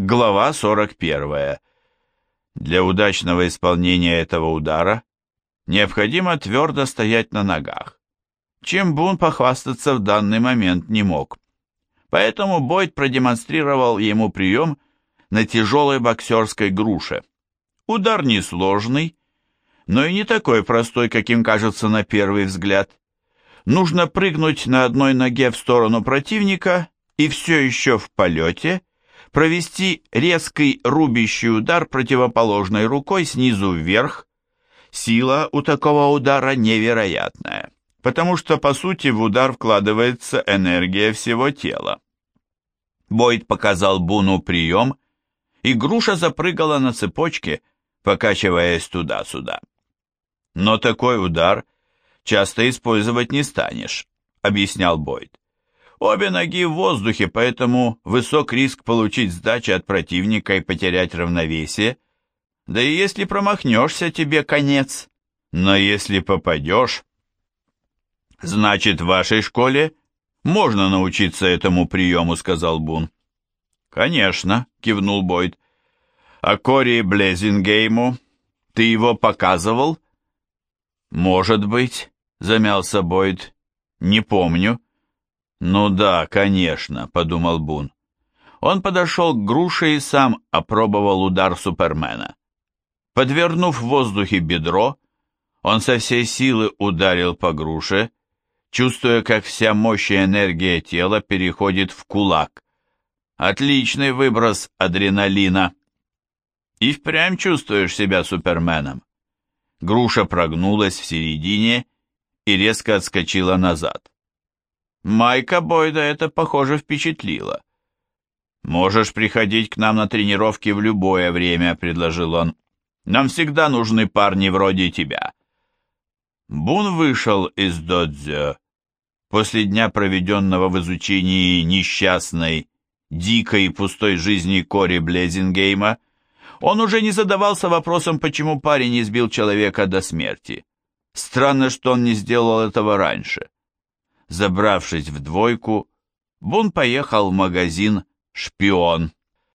Глава 41. Для удачного исполнения этого удара необходимо твердо стоять на ногах, чем Бун похвастаться в данный момент не мог. Поэтому Бойд продемонстрировал ему прием на тяжелой боксерской груше. Удар несложный, но и не такой простой, каким кажется на первый взгляд. Нужно прыгнуть на одной ноге в сторону противника и все еще в полете провести резкий рубящий удар противоположной рукой снизу вверх. Сила у такого удара невероятная, потому что, по сути, в удар вкладывается энергия всего тела. Бойд показал Буну прием, и груша запрыгала на цепочке, покачиваясь туда-сюда. «Но такой удар часто использовать не станешь», — объяснял Бойд. «Обе ноги в воздухе, поэтому высок риск получить сдачи от противника и потерять равновесие. Да и если промахнешься, тебе конец. Но если попадешь...» «Значит, в вашей школе можно научиться этому приему», — сказал Бун. «Конечно», — кивнул Бойд. «А Кори Блезингейму ты его показывал?» «Может быть», — замялся Бойд. «Не помню». «Ну да, конечно», — подумал Бун. Он подошел к груше и сам опробовал удар Супермена. Подвернув в воздухе бедро, он со всей силы ударил по груше, чувствуя, как вся мощь и энергия тела переходит в кулак. Отличный выброс адреналина. И впрямь чувствуешь себя Суперменом. Груша прогнулась в середине и резко отскочила назад. Майка Бойда это, похоже, впечатлило. «Можешь приходить к нам на тренировки в любое время», — предложил он. «Нам всегда нужны парни вроде тебя». Бун вышел из додзё. После дня, проведенного в изучении несчастной, дикой и пустой жизни Кори Блезингейма, он уже не задавался вопросом, почему парень избил человека до смерти. Странно, что он не сделал этого раньше. Забравшись в двойку, Бун поехал в магазин «Шпион».